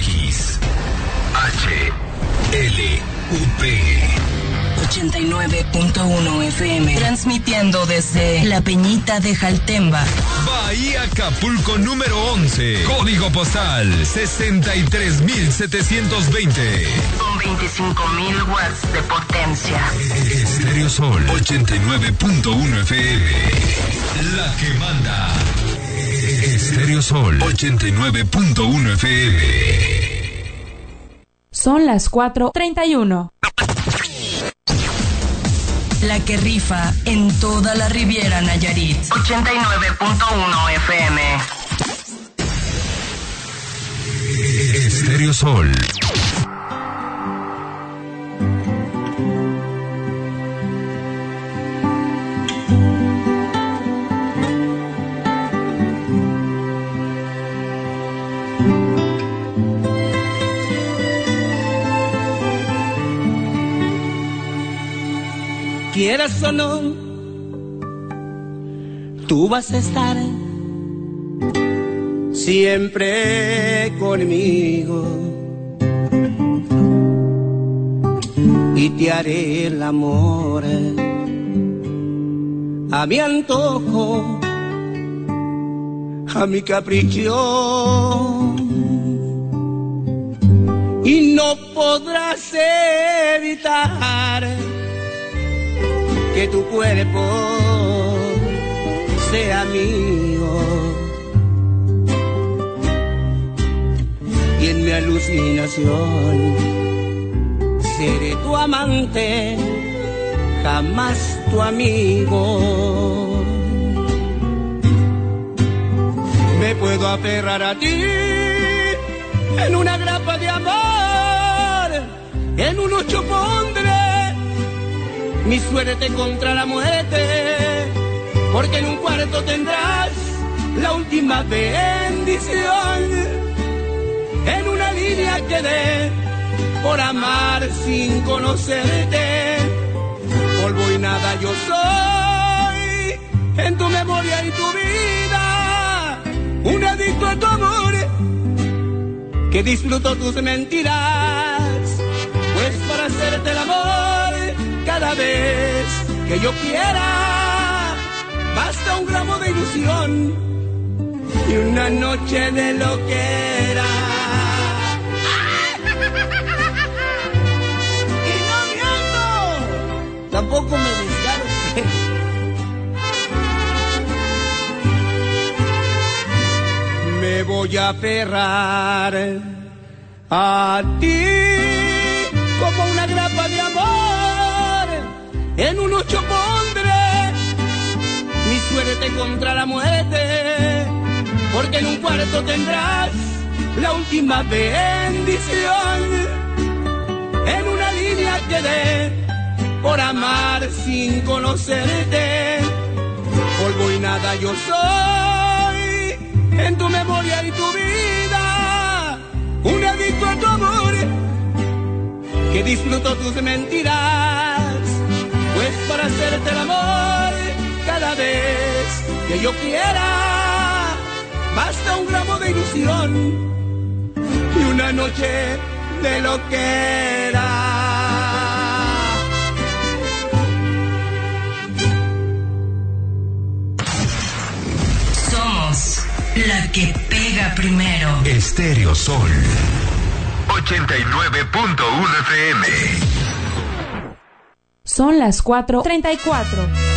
X HLUP 89.1 FM, transmitiendo desde La Peñita de Jaltemba, Bahía Acapulco número 11, código postal 63720. con 25.000 watts de potencia. Estéreo Sol 89.1 FM, la que manda. Estéreo Sol 89.1 FM. Son las 4:31. La que rifa en toda la Riviera Nayarit. 89.1 FM. Estéreo Sol. Quieras o no, tú vas a estar siempre conmigo y te haré el amor a mi antojo, a mi capricho, y no podrás evitar que tu cuerpo sea mío, y en mi alucinación seré tu amante, jamás tu amigo. Me puedo aferrar a ti en una grapa de amor, en un 8 pondré mi suerte contra la muerte, porque en un cuarto tendrás la última bendición. En una línea quedé por amar sin conocerte, polvo y nada yo soy en tu memoria y tu vida, un adicto a tu amor que disfruto tus mentiras, pues para hacerte el amor cada vez que yo quiera, basta un gramo de ilusión y una noche de loquera. Y no miento, tampoco me desgaro. Me voy a aferrar a ti como una grapa de amor, en un 8 pondré mi suerte contra la muerte, porque en un cuarto tendrás la última bendición. En una línea quedé por amar sin conocerte, polvo y nada yo soy en tu memoria y tu vida, un adicto a tu amor que disfruto tus mentiras, pues para hacerte el amor cada vez que yo quiera, basta un gramo de ilusión y una noche de loquera. Somos la que pega primero. Estéreo Sol 89.1 FM. Son las 4:34.